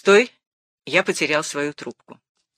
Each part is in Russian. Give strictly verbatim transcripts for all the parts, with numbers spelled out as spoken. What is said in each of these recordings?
«Стой!» Я потерял свою трубку.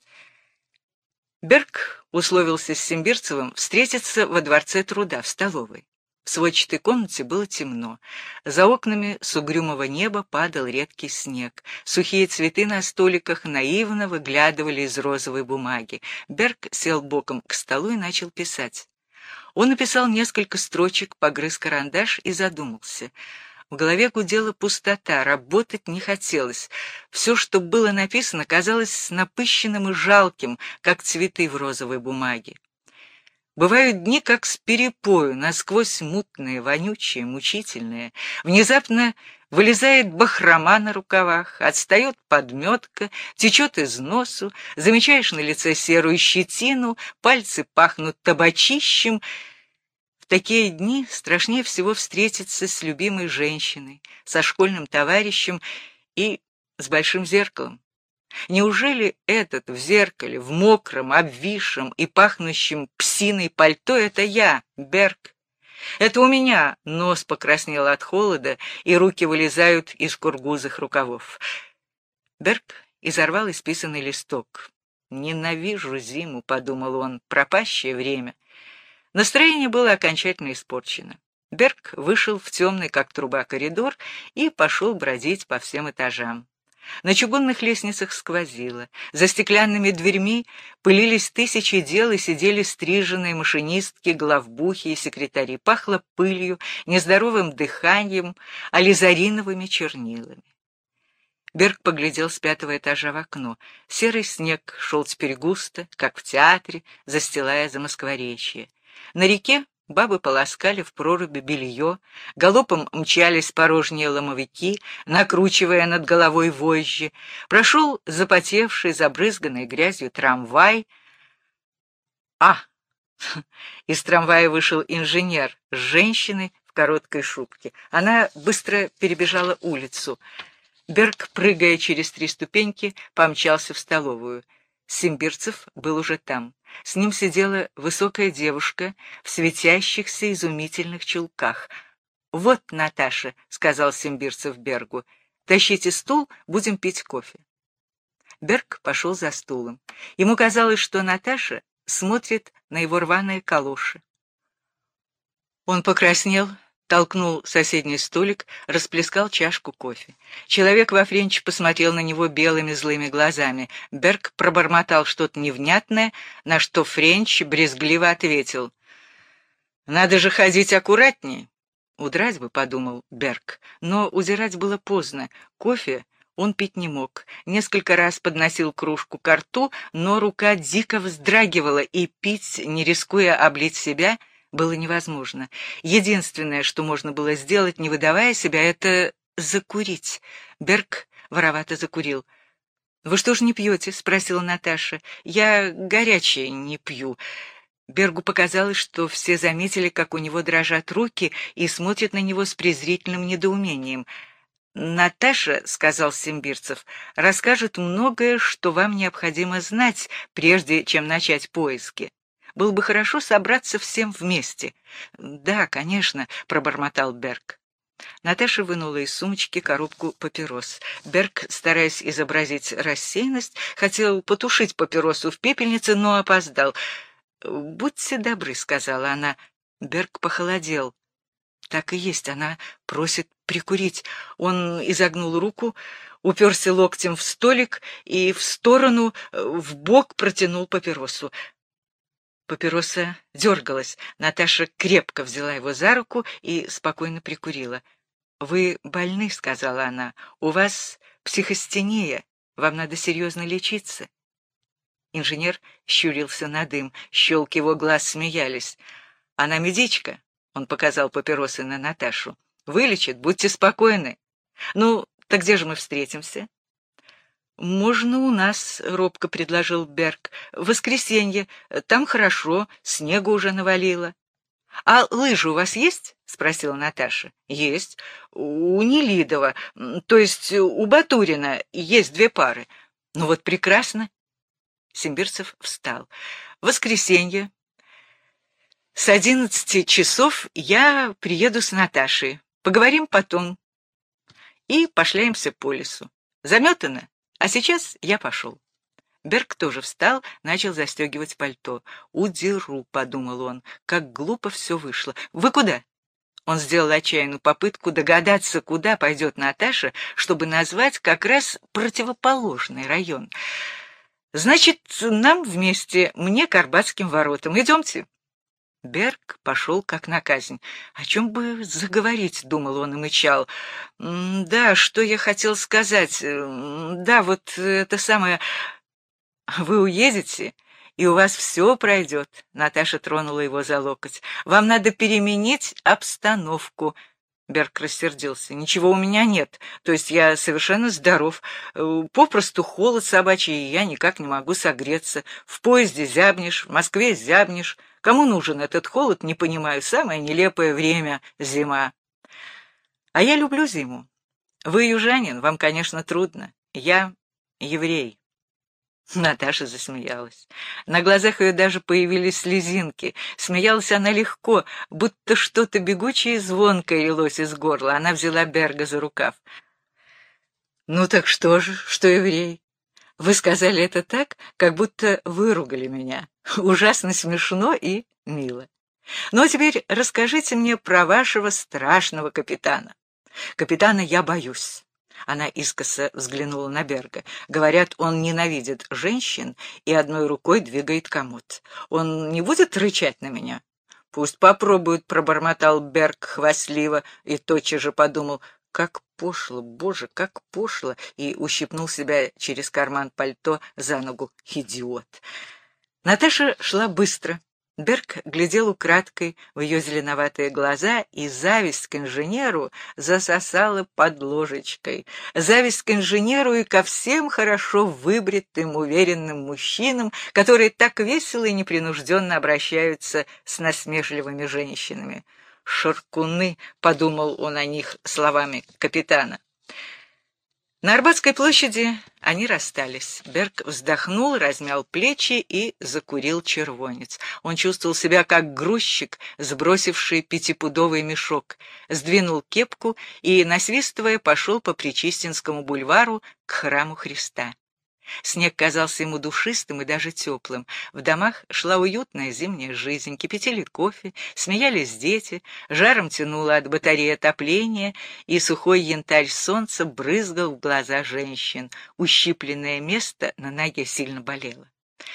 Берг условился с Симбирцевым встретиться во Дворце труда, в столовой. В сводчатой комнате было темно. За окнами с угрюмого неба падал редкий снег. Сухие цветы на столиках наивно выглядывали из розовой бумаги. Берг сел боком к столу и начал писать. Он написал несколько строчек, погрыз карандаш и задумался. В голове гудела пустота, работать не хотелось. Все, что было написано, казалось напыщенным и жалким, как цветы в розовой бумаге. Бывают дни, как с перепою, насквозь мутные, вонючие, мучительные. Внезапно вылезает бахрома на рукавах, отстает подметка, течет из носу, замечаешь на лице серую щетину, пальцы пахнут табачищем. В такие дни страшнее всего встретиться с любимой женщиной, со школьным товарищем и с большим зеркалом. Неужели этот в зеркале, в мокром, обвисшем и пахнущем псиной пальто — это я, Берг? Это у меня нос покраснел от холода, и руки вылезают из кургузых рукавов. Берг изорвал исписанный листок. «Ненавижу зиму», — подумал он, — «пропащее время». Настроение было окончательно испорчено. Берг вышел в темный, как труба, коридор и пошел бродить по всем этажам. На чугунных лестницах сквозило. За стеклянными дверьми пылились тысячи дел и сидели стриженные машинистки, главбухи и секретари. Пахло пылью, нездоровым дыханием, ализариновыми чернилами. Берг поглядел с пятого этажа в окно. Серый снег шел теперь густо, как в театре, застилая Замоскворечье. На реке бабы полоскали в проруби белье, галопом мчались порожние ломовики, накручивая над головой вожжи. Прошел запотевший, забрызганный грязью трамвай. А! Из трамвая вышел инженер с женщиной в короткой шубке. Она быстро перебежала улицу. Берг, прыгая через три ступеньки, помчался в столовую. Симбирцев был уже там. С ним сидела высокая девушка в светящихся изумительных чулках. «Вот, Наташа», — сказал Симбирцев Бергу, — «тащите стул, будем пить кофе». Берг пошел за стулом. Ему казалось, что Наташа смотрит на его рваные калоши. Он покраснел, толкнул соседний столик, расплескал чашку кофе. Человек во френче посмотрел на него белыми злыми глазами. Берг пробормотал что-то невнятное, на что френч брезгливо ответил: «Надо же ходить аккуратнее». «Удрать бы», — подумал Берг, но удирать было поздно. Кофе он пить не мог. Несколько раз подносил кружку ко рту, но рука дико вздрагивала, и пить, не рискуя облить себя, было невозможно. Единственное, что можно было сделать, не выдавая себя, это закурить. Берг воровато закурил. «Вы что ж не пьете?» — спросила Наташа. «Я горячее не пью». Бергу показалось, что все заметили, как у него дрожат руки, и смотрят на него с презрительным недоумением. «Наташа, — сказал Симбирцев, — расскажет многое, что вам необходимо знать, прежде чем начать поиски. Было бы хорошо собраться всем вместе». «Да, конечно», — пробормотал Берг. Наташа вынула из сумочки коробку папирос. Берг, стараясь изобразить рассеянность, хотел потушить папиросу в пепельнице, но опоздал. «Будьте добры», — сказала она. Берг похолодел. Так и есть, она просит прикурить. Он изогнул руку, уперся локтем в столик и в сторону, вбок протянул папиросу. Папироса дергалась. Наташа крепко взяла его за руку и спокойно прикурила. «Вы больны», — сказала она. «У вас психостения. Вам надо серьезно лечиться». Инженер щурился на дым. Щелки его глаз смеялись. «Она медичка», — он показал папиросы на Наташу. «Вылечит, будьте спокойны. Ну, так где же мы встретимся?» «Можно у нас», — робко предложил Берг. «В воскресенье. Там хорошо, снегу уже навалило». «А лыжи у вас есть?» — спросила Наташа. «Есть. У Нелидова, то есть у Батурина, есть две пары». «Ну вот прекрасно». Симбирцев встал. «В воскресенье с одиннадцати часов я приеду с Наташей. Поговорим потом. И пошляемся по лесу. Заметано? А сейчас я пошел». Берг тоже встал, начал застегивать пальто. «Удеру», — подумал он, — «как глупо все вышло. Вы куда?» Он сделал отчаянную попытку догадаться, куда пойдет Наташа, чтобы назвать как раз противоположный район. «Значит, нам вместе, мне к Арбатским воротам. Идемте». Берг пошел как на казнь. «О чем бы заговорить?» — думал он и мычал. «Да, что я хотел сказать? Да, вот это самое... Вы уедете, и у вас все пройдет». Наташа тронула его за локоть. «Вам надо переменить обстановку». Берг рассердился. «Ничего у меня нет, то есть я совершенно здоров. Попросту холод собачий, и я никак не могу согреться. В поезде зябнешь, в Москве зябнешь. Кому нужен этот холод, не понимаю, самое нелепое время — зима. А я люблю зиму. Вы южанин, вам, конечно, трудно. Я еврей». Наташа засмеялась. На глазах ее даже появились слезинки. Смеялась она легко, будто что-то бегучее и звонкое лилось из горла. Она взяла Берга за рукав. «Ну так что же, что еврей? Вы сказали это так, как будто выругали меня. Ужасно смешно и мило. Ну а теперь расскажите мне про вашего страшного капитана. Капитана я боюсь». Она искоса взглянула на Берга. «Говорят, он ненавидит женщин и одной рукой двигает комод. Он не будет рычать на меня?» «Пусть попробует», — пробормотал Берг хвастливо и тотчас же подумал: «Как пошло, боже, как пошло!» и ущипнул себя через карман пальто за ногу. «Идиот!» Наташа шла быстро. Берг глядел украдкой в ее зеленоватые глаза, и зависть к инженеру засосала под ложечкой. Зависть к инженеру и ко всем хорошо выбритым, уверенным мужчинам, которые так весело и непринужденно обращаются с насмешливыми женщинами. «Шаркуны», — подумал он о них словами капитана. На Арбатской площади они расстались. Берг вздохнул, размял плечи и закурил червонец. Он чувствовал себя как грузчик, сбросивший пятипудовый мешок, сдвинул кепку и, насвистывая, пошел по Пречистинскому бульвару к храму Христа. Снег казался ему душистым и даже теплым. В домах шла уютная зимняя жизнь, кипятили кофе, смеялись дети, жаром тянуло от батареи отопления, и сухой янтарь солнца брызгал в глаза женщин. Ущипленное место на ноге сильно болело.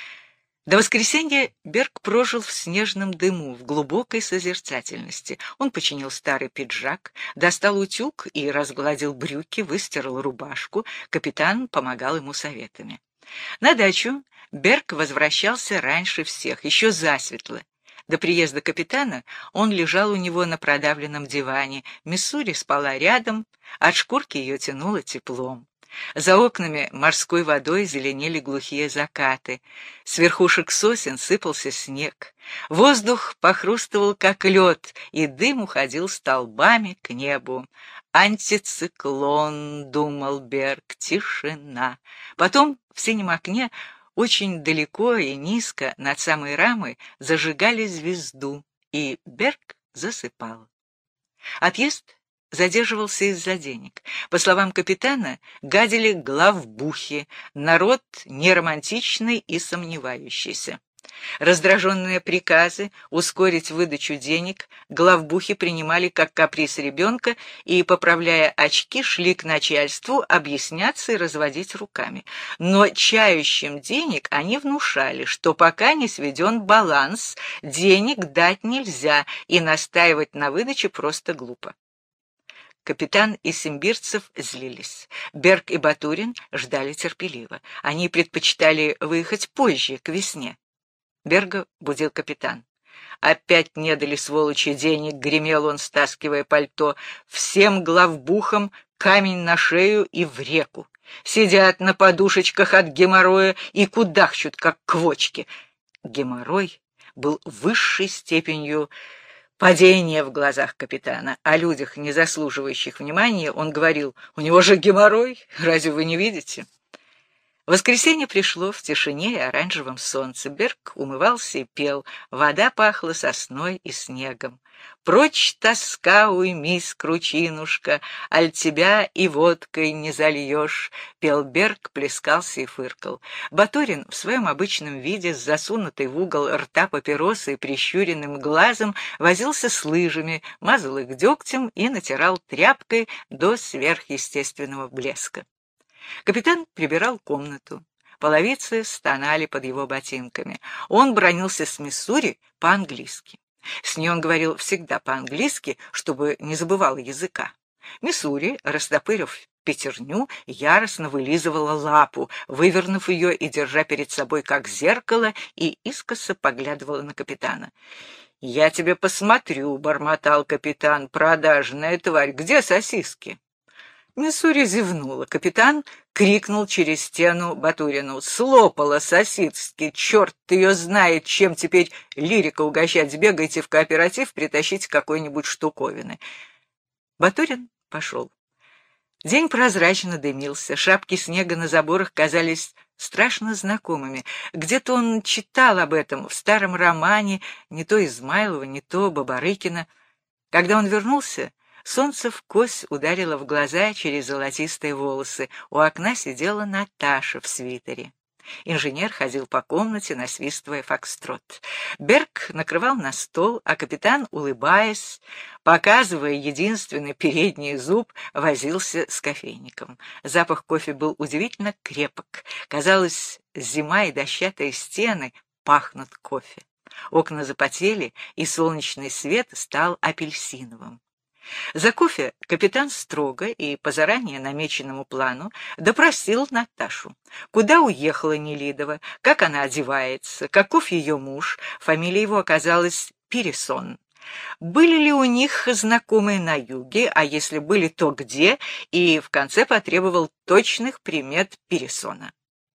До воскресенья Берг прожил в снежном дыму, в глубокой созерцательности. Он починил старый пиджак, достал утюг и разгладил брюки, выстирал рубашку. Капитан помогал ему советами. На дачу Берг возвращался раньше всех, еще засветло. До приезда капитана он лежал у него на продавленном диване. Миссури спала рядом, от шкурки ее тянуло теплом. За окнами морской водой зеленели глухие закаты. С верхушек сосен сыпался снег. Воздух похрустывал, как лед, и дым уходил столбами к небу. «Антициклон», — думал Берг, — «тишина». Потом в синем окне очень далеко и низко над самой рамой зажигали звезду, и Берг засыпал. Отъезд задерживался из-за денег. По словам капитана, гадили главбухи, народ неромантичный и сомневающийся. Раздраженные приказы ускорить выдачу денег главбухи принимали как каприз ребенка и, поправляя очки, шли к начальству объясняться и разводить руками. Но чающим денег они внушали, что пока не сведен баланс, денег дать нельзя, и настаивать на выдаче просто глупо. Капитан и Симбирцев злились. Берг и Батурин ждали терпеливо. Они предпочитали выехать позже, к весне. Берга будил капитан. «Опять не дали, сволочи, денег», — гремел он, стаскивая пальто. «Всем главбухам камень на шею и в реку. Сидят на подушечках от геморроя и кудахчут, как квочки». Геморрой был высшей степенью падение в глазах капитана. О людях, не заслуживающих внимания, он говорил: «У него же геморрой, разве вы не видите?» Воскресенье пришло в тишине и оранжевом солнце. Берг умывался и пел, вода пахла сосной и снегом. «Прочь тоска, уймись, кручинушка, аль тебя и водкой не зальешь», — пел Берг, плескался и фыркал. Батурин в своем обычном виде, с засунутой в угол рта папиросой и прищуренным глазом, возился с лыжами, мазал их дегтем и натирал тряпкой до сверхъестественного блеска. Капитан прибирал комнату. Половицы стонали под его ботинками. Он бранился с Миссури по-английски. С ней он говорил всегда по-английски, чтобы не забывал языка. Миссури, растопырив пятерню, яростно вылизывала лапу, вывернув ее и держа перед собой как зеркало, и искоса поглядывала на капитана. «Я тебе посмотрю», — бормотал капитан, — «продажная тварь, где сосиски?» Миссури зевнула. Капитан крикнул через стену Батурину: «Слопала сосиски! Черт ее знает, чем теперь лирика угощать! Сбегайте в кооператив, притащите какой-нибудь штуковины!» Батурин пошел. День прозрачно дымился, шапки снега на заборах казались страшно знакомыми. Где-то он читал об этом в старом романе, не то Измайлова, не то Бабарыкина. Когда он вернулся, солнце вкось ударило в глаза через золотистые волосы. У окна сидела Наташа в свитере. Инженер ходил по комнате, насвистывая фокстрот. Берг накрывал на стол, а капитан, улыбаясь, показывая единственный передний зуб, возился с кофейником. Запах кофе был удивительно крепок. Казалось, зима и дощатые стены пахнут кофе. Окна запотели, и солнечный свет стал апельсиновым. За кофе капитан строго и по заранее намеченному плану допросил Наташу. Куда уехала Нелидова, как она одевается, каков ее муж, фамилия его оказалась Пиресон. Были ли у них знакомые на юге, а если были, то где, и в конце потребовал точных примет Пиресона.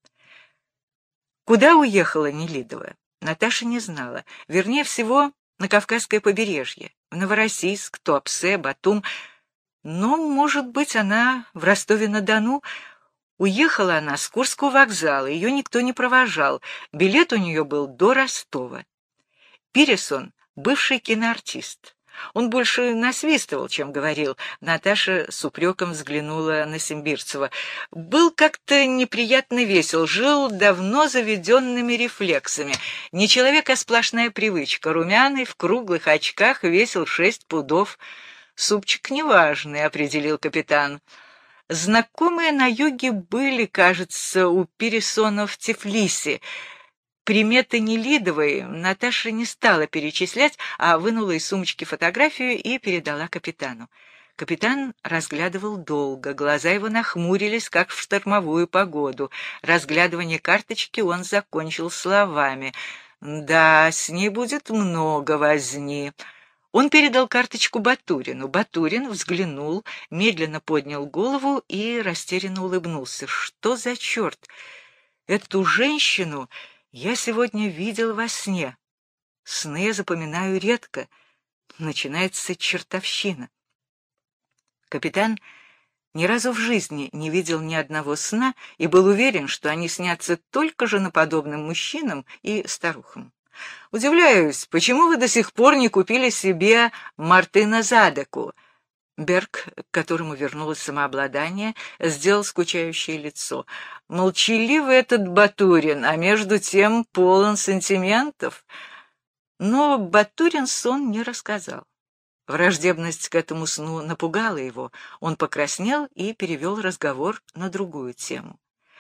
Куда уехала Нелидова, Наташа не знала, вернее всего, на Кавказское побережье, в Новороссийск, Туапсе, Батум. Но, может быть, она в Ростове-на-Дону. Уехала она с Курского вокзала, ее никто не провожал, билет у нее был до Ростова. Пиресон — бывший киноартист. Он больше насвистывал, чем говорил. Наташа с упреком взглянула на Симбирцева. Был как-то неприятно весел, жил давно заведенными рефлексами. Не человек, а сплошная привычка. Румяный, в круглых очках, весил шесть пудов. «Супчик неважный», — определил капитан. Знакомые на юге были, кажется, у Пиресона в Тифлисе. Приметы Нелидовой Наташа не стала перечислять, а вынула из сумочки фотографию и передала капитану. Капитан разглядывал долго, глаза его нахмурились, как в штормовую погоду. Разглядывание карточки он закончил словами: «Да, с ней будет много возни». Он передал карточку Батурину. Батурин взглянул, медленно поднял голову и растерянно улыбнулся. «Что за черт? Эту женщину я сегодня видел во сне. Сны я запоминаю редко. Начинается чертовщина». Капитан ни разу в жизни не видел ни одного сна и был уверен, что они снятся только женоподобным мужчинам и старухам. «Удивляюсь, почему вы до сих пор не купили себе Мартына Задеку?» Берг, к которому вернулось самообладание, сделал скучающее лицо. «Молчаливый этот Батурин, а между тем полон сантиментов». Но Батурин сон не рассказал. Враждебность к этому сну напугала его. Он покраснел и перевел разговор на другую тему.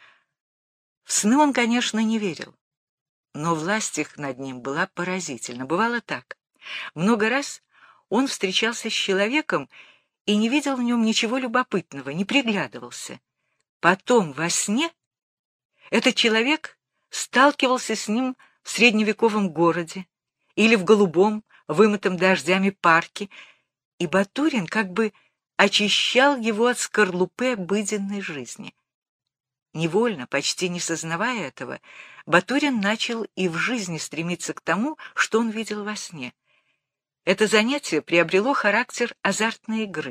В сны он, конечно, не верил, но власть их над ним была поразительна. Бывало так. Много раз он встречался с человеком и не видел в нем ничего любопытного, не приглядывался. Потом во сне этот человек сталкивался с ним в средневековом городе или в голубом, вымытом дождями парке, и Батурин как бы очищал его от скорлупы обыденной жизни. Невольно, почти не сознавая этого, Батурин начал и в жизни стремиться к тому, что он видел во сне. Это занятие приобрело характер азартной игры.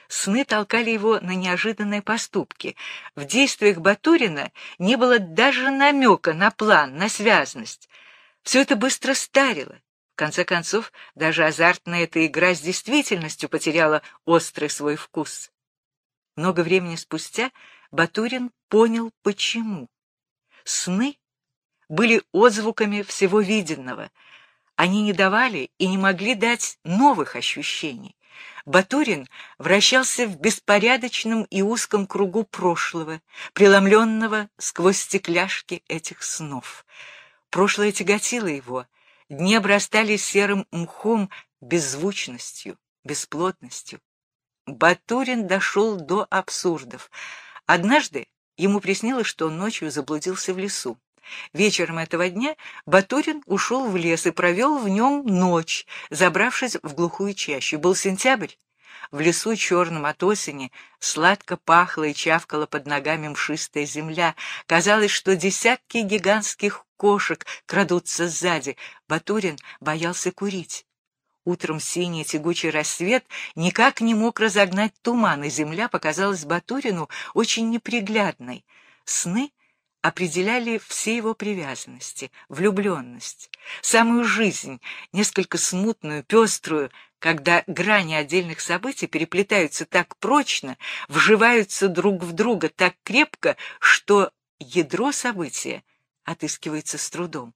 Сны толкали его на неожиданные поступки. В действиях Батурина не было даже намека на план, на связность. Все это быстро старило. В конце концов, даже азартная эта игра с действительностью потеряла острый свой вкус. Много времени спустя Батурин понял, почему. Сны были отзвуками всего виденного. Они не давали и не могли дать новых ощущений. Батурин вращался в беспорядочном и узком кругу прошлого, преломленного сквозь стекляшки этих снов. Прошлое тяготило его, дни обрастали серым мхом, беззвучностью, бесплотностью. Батурин дошел до абсурдов. Однажды ему приснилось, что он ночью заблудился в лесу. Вечером этого дня Батурин ушел в лес и провел в нем ночь, забравшись в глухую чащу. Был сентябрь. В лесу черном от осени сладко пахла и чавкала под ногами мшистая земля. Казалось, что десятки гигантских кошек крадутся сзади. Батурин боялся курить. Утром синий тягучий рассвет никак не мог разогнать туман, и земля показалась Батурину очень неприглядной. Сны определяли все его привязанности, влюбленность, самую жизнь, несколько смутную, пеструю, когда грани отдельных событий переплетаются так прочно, вживаются друг в друга так крепко, что ядро события отыскивается с трудом.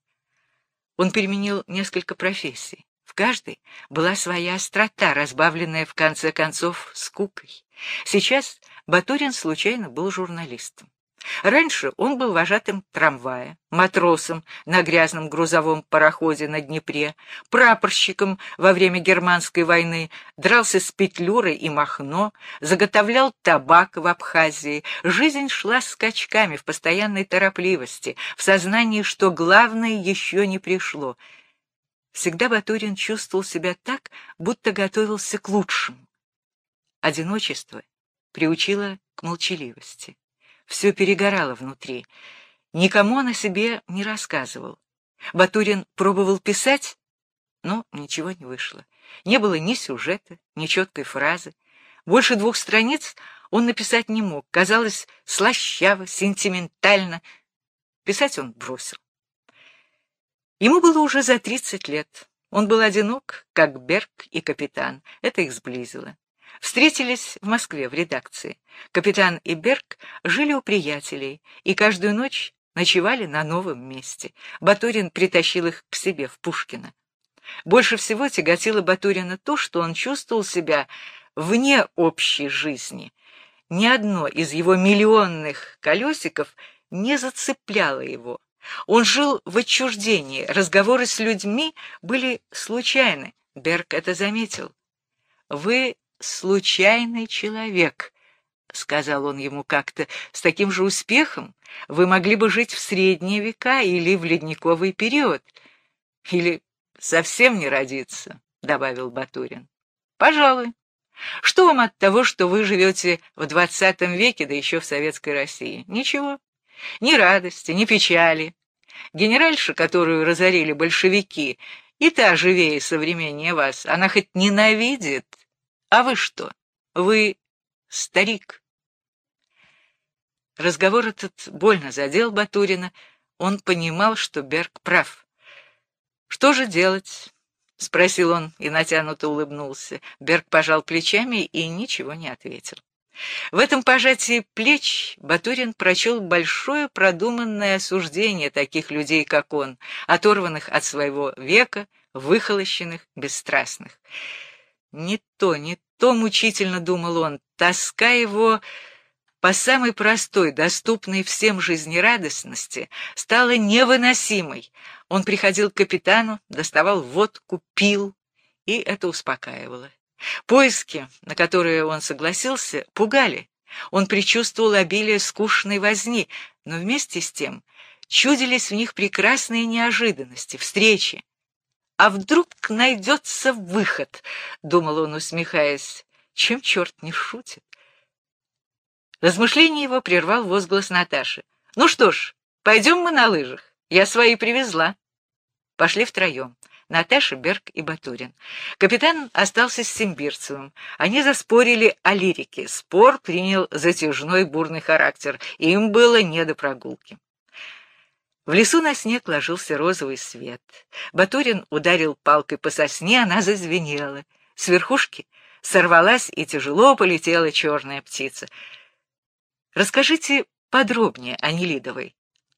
Он переменил несколько профессий. В каждой была своя острота, разбавленная в конце концов скукой. Сейчас Батурин случайно был журналистом. Раньше он был вожатым трамвая, матросом на грязном грузовом пароходе на Днепре, прапорщиком во время Германской войны, дрался с Петлюрой и Махно, заготовлял табак в Абхазии. Жизнь шла скачками в постоянной торопливости, в сознании, что главное еще не пришло. Всегда Батурин чувствовал себя так, будто готовился к лучшему. Одиночество приучило к молчаливости. Все перегорало внутри. Никому он о себе не рассказывал. Батурин пробовал писать, но ничего не вышло. Не было ни сюжета, ни четкой фразы. Больше двух страниц он написать не мог. Казалось слащаво, сентиментально. Писать он бросил. Ему было уже за тридцать лет. Он был одинок, как Берг и капитан. Это их сблизило. Встретились в Москве в редакции. Капитан и Берг жили у приятелей и каждую ночь ночевали на новом месте. Батурин притащил их к себе в Пушкино. Больше всего тяготило Батурина то, что он чувствовал себя вне общей жизни. Ни одно из его миллионных колесиков не зацепляло его. Он жил в отчуждении, разговоры с людьми были случайны. Берг это заметил. «Вы случайный человек», — сказал он ему как-то. «С таким же успехом вы могли бы жить в средние века или в ледниковый период. Или совсем не родиться», — добавил Батурин. «Пожалуй. Что вам от того, что вы живете в двадцатом веке, да еще в советской России? Ничего. Ни радости, ни печали. Генеральша, которую разорили большевики, и та живее и современнее вас, она хоть ненавидит. А вы что? Вы старик». Разговор этот больно задел Батурина. Он понимал, что Берг прав. «Что же делать?» — спросил он и натянуто улыбнулся. Берг пожал плечами и ничего не ответил. В этом пожатии плеч Батурин прочел большое продуманное осуждение таких людей, как он, оторванных от своего века, выхолощенных, бесстрастных. Не то, не то, мучительно думал он, тоска его по самой простой, доступной всем жизнерадостности стала невыносимой. Он приходил к капитану, доставал водку, пил, и это успокаивало. Поиски, на которые он согласился, пугали. Он предчувствовал обилие скучной возни, но вместе с тем чудились в них прекрасные неожиданности, встречи. «А вдруг найдется выход?» — думал он, усмехаясь. «Чем черт не шутит?» Размышление его прервал возглас Наташи. «Ну что ж, пойдем мы на лыжах. Я свои привезла». Пошли втроем. Наташа, Берг и Батурин. Капитан остался с Симбирцевым. Они заспорили о лирике. Спор принял затяжной бурный характер. Им было не до прогулки. В лесу на снег ложился розовый свет. Батурин ударил палкой по сосне, она зазвенела. С верхушки сорвалась и тяжело полетела черная птица. Расскажите подробнее о Нелидовой.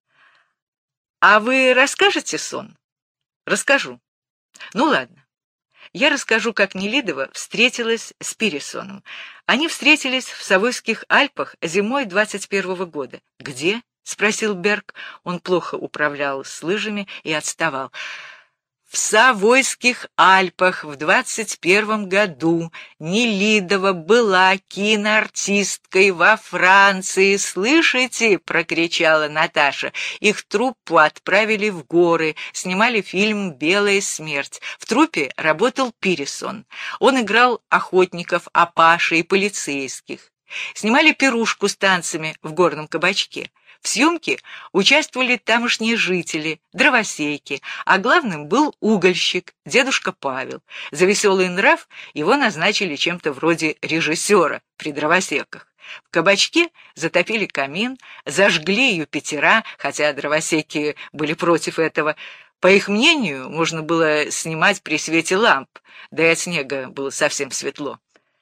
А вы расскажете сон? Расскажу. Ну ладно. Я расскажу, как Нелидова встретилась с Пиресоном. Они встретились в Савойских Альпах зимой двадцать первого года. Где? — спросил Берг. Он плохо управлял с лыжами и отставал. В Савойских Альпах в двадцать первом году Нелидова была киноартисткой во Франции. «Слышите?» — прокричала Наташа. Их труппу отправили в горы, снимали фильм «Белая смерть». В труппе работал Пиресон. Он играл охотников, апаши и полицейских. Снимали пирушку с танцами в горном кабачке. В съемке участвовали тамошние жители, дровосеки, а главным был угольщик, дедушка Павел. За веселый нрав его назначили чем-то вроде режиссера при дровосеках. В кабачке затопили камин, зажгли Юпитера, хотя дровосеки были против этого. По их мнению, можно было снимать при свете ламп, да и от снега было совсем светло.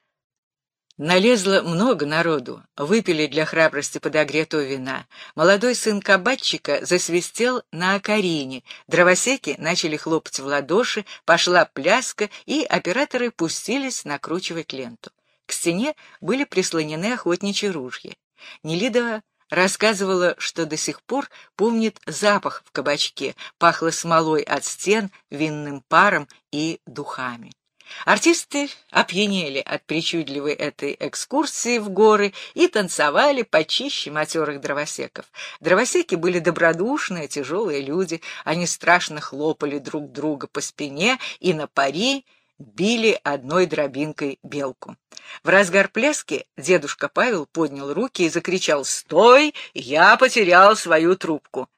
Налезло много народу, выпили для храбрости подогретого вина. Молодой сын кабачика засвистел на окарине, дровосеки начали хлопать в ладоши, пошла пляска, и операторы пустились накручивать ленту. К стене были прислонены охотничьи ружья. Нелидова рассказывала, что до сих пор помнит запах в кабачке, пахло смолой от стен, винным паром и духами. Артисты опьянели от причудливой этой экскурсии в горы и танцевали почище матерых дровосеков. Дровосеки были добродушные, тяжелые люди, они страшно хлопали друг друга по спине и на пари били одной дробинкой белку. В разгар пляски дедушка Павел поднял руки и закричал: «Стой! Я потерял свою трубку!»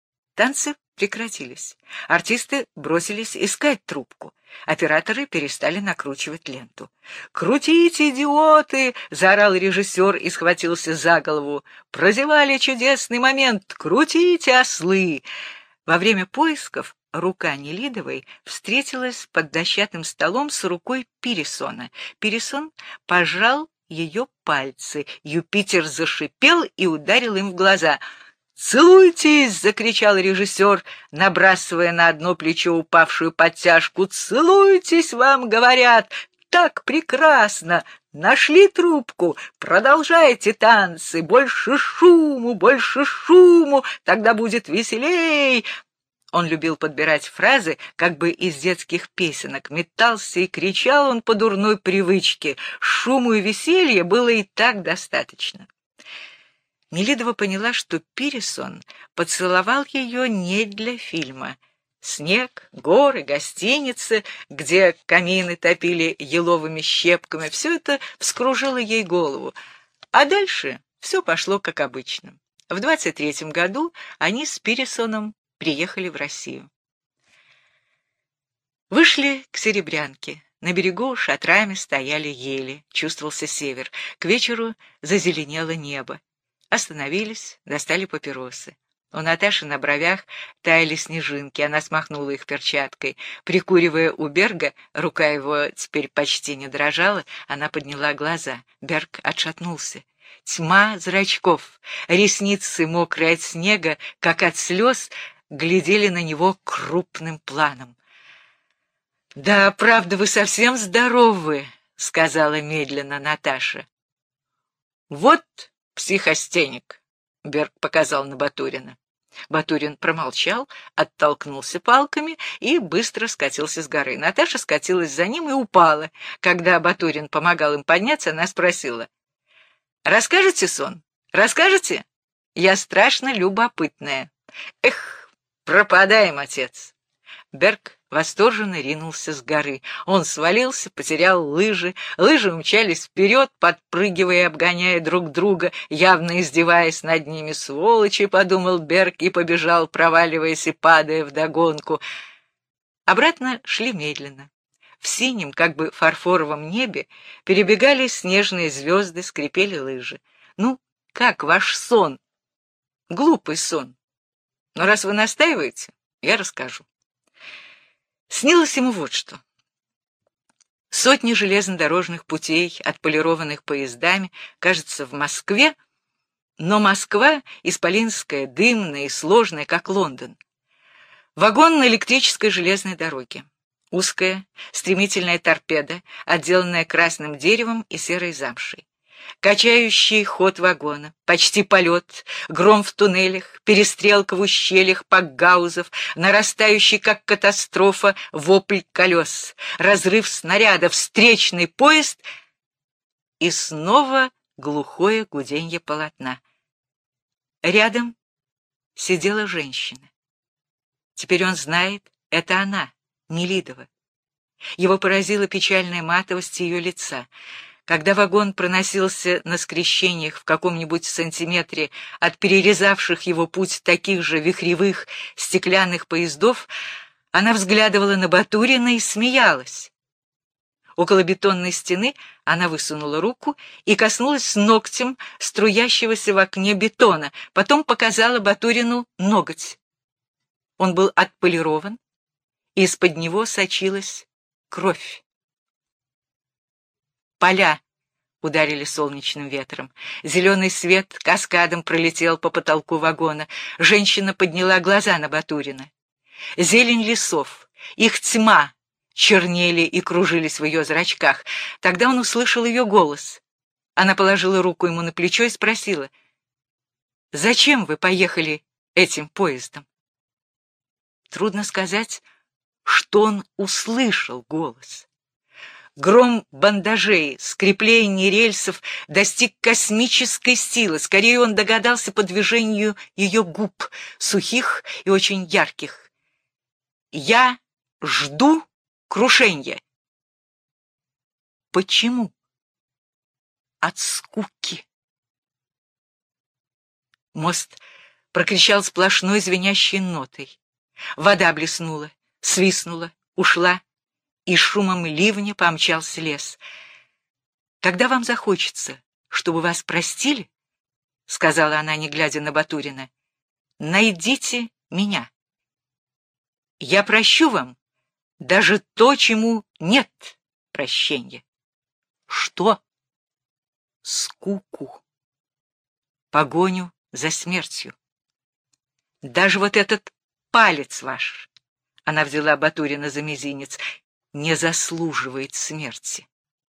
Танцы прекратились. Артисты бросились искать трубку. Операторы перестали накручивать ленту. «Крутите, идиоты!» — заорал режиссер и схватился за голову. «Прозевали чудесный момент! Крутите, ослы!» Во время поисков рука Нелидовой встретилась под дощатым столом с рукой Пиресона. Пиресон пожал ее пальцы. Юпитер зашипел и ударил им в глаза. «Целуйтесь!» — закричал режиссер, набрасывая на одно плечо упавшую подтяжку. «Целуйтесь, вам говорят! Так прекрасно! Нашли трубку! Продолжайте танцы! Больше шуму, больше шуму! Тогда будет веселей!» Он любил подбирать фразы, как бы из детских песенок. Метался и кричал он по дурной привычке. Шуму и веселья было и так достаточно. Нелидова поняла, что Пиресон поцеловал ее не для фильма. Снег, горы, гостиницы, где камины топили еловыми щепками — все это вскружило ей голову. А дальше все пошло как обычно. В двадцать третьем году они с Пиресоном приехали в Россию. Вышли к Серебрянке. На берегу шатрами стояли ели, чувствовался север. К вечеру зазеленело небо. Остановились, достали папиросы. У Наташи на бровях таяли снежинки, она смахнула их перчаткой. Прикуривая у Берга, рука его теперь почти не дрожала, она подняла глаза. Берг отшатнулся. Тьма зрачков, ресницы, мокрые от снега, как от слез, глядели на него крупным планом. «Да, правда, вы совсем здоровы», — сказала медленно Наташа. «Вот психостеник», — Берг показал на Батурина. Батурин промолчал, оттолкнулся палками и быстро скатился с горы. Наташа скатилась за ним и упала. Когда Батурин помогал им подняться, она спросила: «Расскажете сон? Расскажете? Я страшно любопытная». «Эх, пропадаем, отец!» Берг восторженно ринулся с горы. Он свалился, потерял лыжи. Лыжи умчались вперед, подпрыгивая и обгоняя друг друга, явно издеваясь над ними. «Сволочи!» — подумал Берг и побежал, проваливаясь и падая вдогонку. Обратно шли медленно. В синем, как бы фарфоровом небе перебегали снежные звезды, скрипели лыжи. Ну, как ваш сон? Глупый сон. Но раз вы настаиваете, я расскажу. Снилось ему вот что. Сотни железнодорожных путей, отполированных поездами, кажется, в Москве, но Москва исполинская, дымная и сложная, как Лондон. Вагон на электрической железной дороге. Узкая, стремительная торпеда, отделанная красным деревом и серой замшей. Качающий ход вагона, почти полет, гром в туннелях, перестрелка в ущельях пакгаузов, нарастающий, как катастрофа, вопль колес, разрыв снаряда, встречный поезд и снова глухое гуденье полотна. Рядом сидела женщина. Теперь он знает, это она, Нелидова. Его поразила печальная матовость ее лица. Когда вагон проносился на скрещениях в каком-нибудь сантиметре от перерезавших его путь таких же вихревых стеклянных поездов, она взглядывала на Батурина и смеялась. Около бетонной стены она высунула руку и коснулась ногтем струящегося в окне бетона, потом показала Батурину ноготь. Он был отполирован, и из-под него сочилась кровь. Поля ударили солнечным ветром. Зеленый свет каскадом пролетел по потолку вагона. Женщина подняла глаза на Батурина. Зелень лесов, их тьма чернели и кружились в ее зрачках. Тогда он услышал ее голос. Она положила руку ему на плечо и спросила: «Зачем вы поехали этим поездом?» Трудно сказать, что он услышал голос. Гром бандажей, скрепление рельсов достиг космической силы. Скорее он догадался по движению ее губ, сухих и очень ярких. «Я жду крушенья». Почему? От скуки. Мост прокричал сплошной звенящей нотой. Вода блеснула, свистнула, ушла, и шумом ливня помчался лес. «Когда вам захочется, чтобы вас простили, — сказала она, не глядя на Батурина, — найдите меня. Я прощу вам даже то, чему нет прощения». Что? Скуку. Погоню за смертью. Даже вот этот палец ваш, — она взяла Батурина за мизинец, — не заслуживает смерти.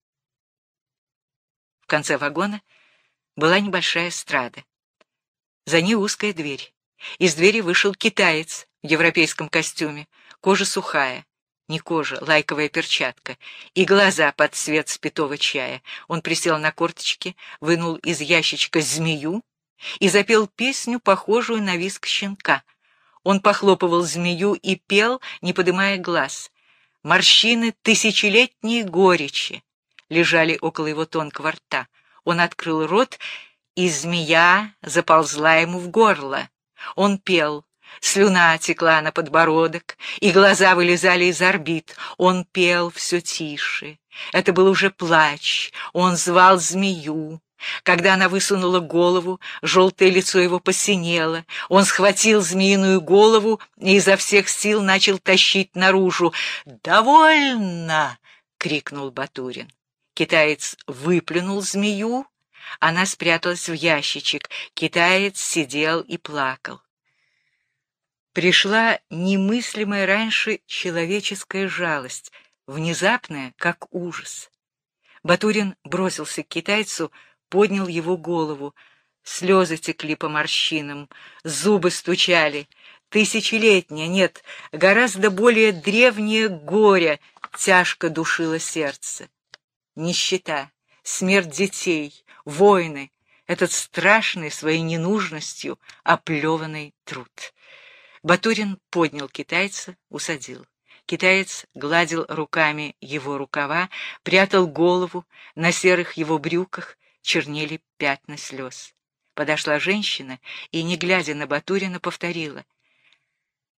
В конце вагона была небольшая эстрада. За ней узкая дверь. Из двери вышел китаец в европейском костюме, кожа сухая, не кожа, лайковая перчатка, и глаза под цвет спитого чая. Он присел на корточки, вынул из ящичка змею и запел песню, похожую на визг щенка. Он похлопывал змею и пел, не поднимая глаз. Морщины тысячелетней горечи лежали около его тонкого рта. Он открыл рот, и змея заползла ему в горло. Он пел, слюна текла на подбородок, и глаза вылезали из орбит. Он пел все тише. Это был уже плач. Он звал змею. Когда она высунула голову, желтое лицо его посинело. Он схватил змеиную голову и изо всех сил начал тащить наружу. «Довольно!» — крикнул Батурин. Китаец выплюнул змею. Она спряталась в ящичек. Китаец сидел и плакал. Пришла немыслимая раньше человеческая жалость, внезапная, как ужас. Батурин бросился к китайцу, поднял его голову. Слезы текли по морщинам, зубы стучали. Тысячелетнее, нет, гораздо более древнее горе тяжко душило сердце. Нищета, смерть детей, войны, этот страшный своей ненужностью оплеванный труд. Батурин поднял китайца, усадил. Китаец гладил руками его рукава, прятал голову, на серых его брюках чернели пятна слез. Подошла женщина и, не глядя на Батурина, повторила: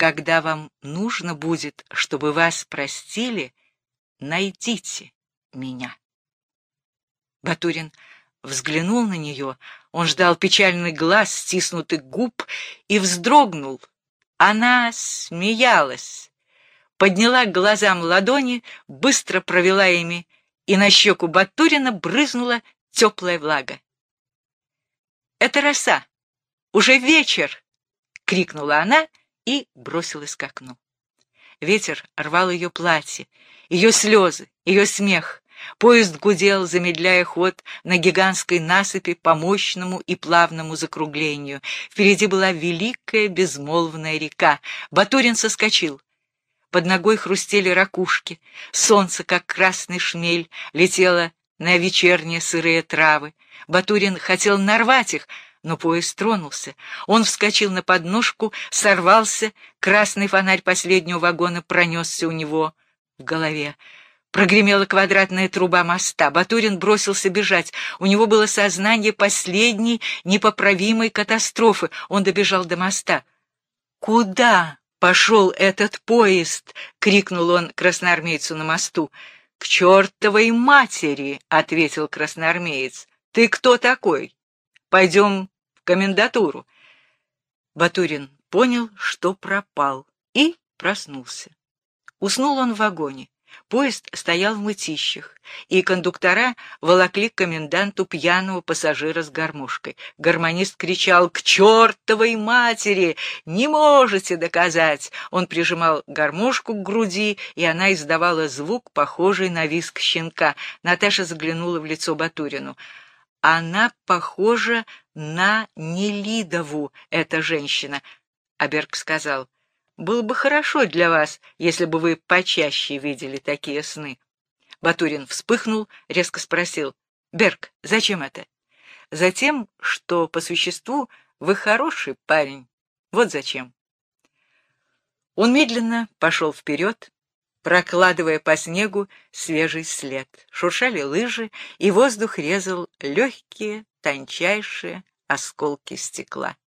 когда вам нужно будет, чтобы вас простили, найдите меня. Батурин взглянул на нее, он ждал печальный глаз, стиснутых губ, и вздрогнул. Она смеялась, подняла к глазам ладони, быстро провела ими, и на щеку Батурина брызнула теплая влага. «Это роса! Уже вечер!» — крикнула она и бросилась к окну. Ветер рвал ее платье, ее слезы, ее смех. Поезд гудел, замедляя ход на гигантской насыпи по мощному и плавному закруглению. Впереди была великая безмолвная река. Батурин соскочил. Под ногой хрустели ракушки. Солнце, как красный шмель, летело на вечерние сырые травы. Батурин хотел нарвать их, но поезд тронулся. Он вскочил на подножку, сорвался, красный фонарь последнего вагона пронесся у него в голове. Прогремела квадратная труба моста. Батурин бросился бежать. У него было сознание последней непоправимой катастрофы. Он добежал до моста. «Куда пошел этот поезд?» — крикнул он красноармейцу на мосту. «К чертовой матери!» — ответил красноармеец. «Ты кто такой? Пойдем в комендатуру». Батурин понял, что пропал, и проснулся. Уснул он в вагоне. Поезд стоял в мытищах, и кондуктора волокли к коменданту пьяного пассажира с гармошкой. Гармонист кричал: «К чертовой матери! Не можете доказать!» Он прижимал гармошку к груди, и она издавала звук, похожий на визг щенка. Наташа заглянула в лицо Батурину. «Она похожа на Нелидову, эта женщина», — а Берг сказал: «Было бы хорошо для вас, если бы вы почаще видели такие сны». Батурин вспыхнул, резко спросил: «Берг, зачем это?» «Затем, что по существу вы хороший парень. Вот зачем». Он медленно пошел вперед, прокладывая по снегу свежий след. Шуршали лыжи, и воздух резал легкие, тончайшие осколки стекла.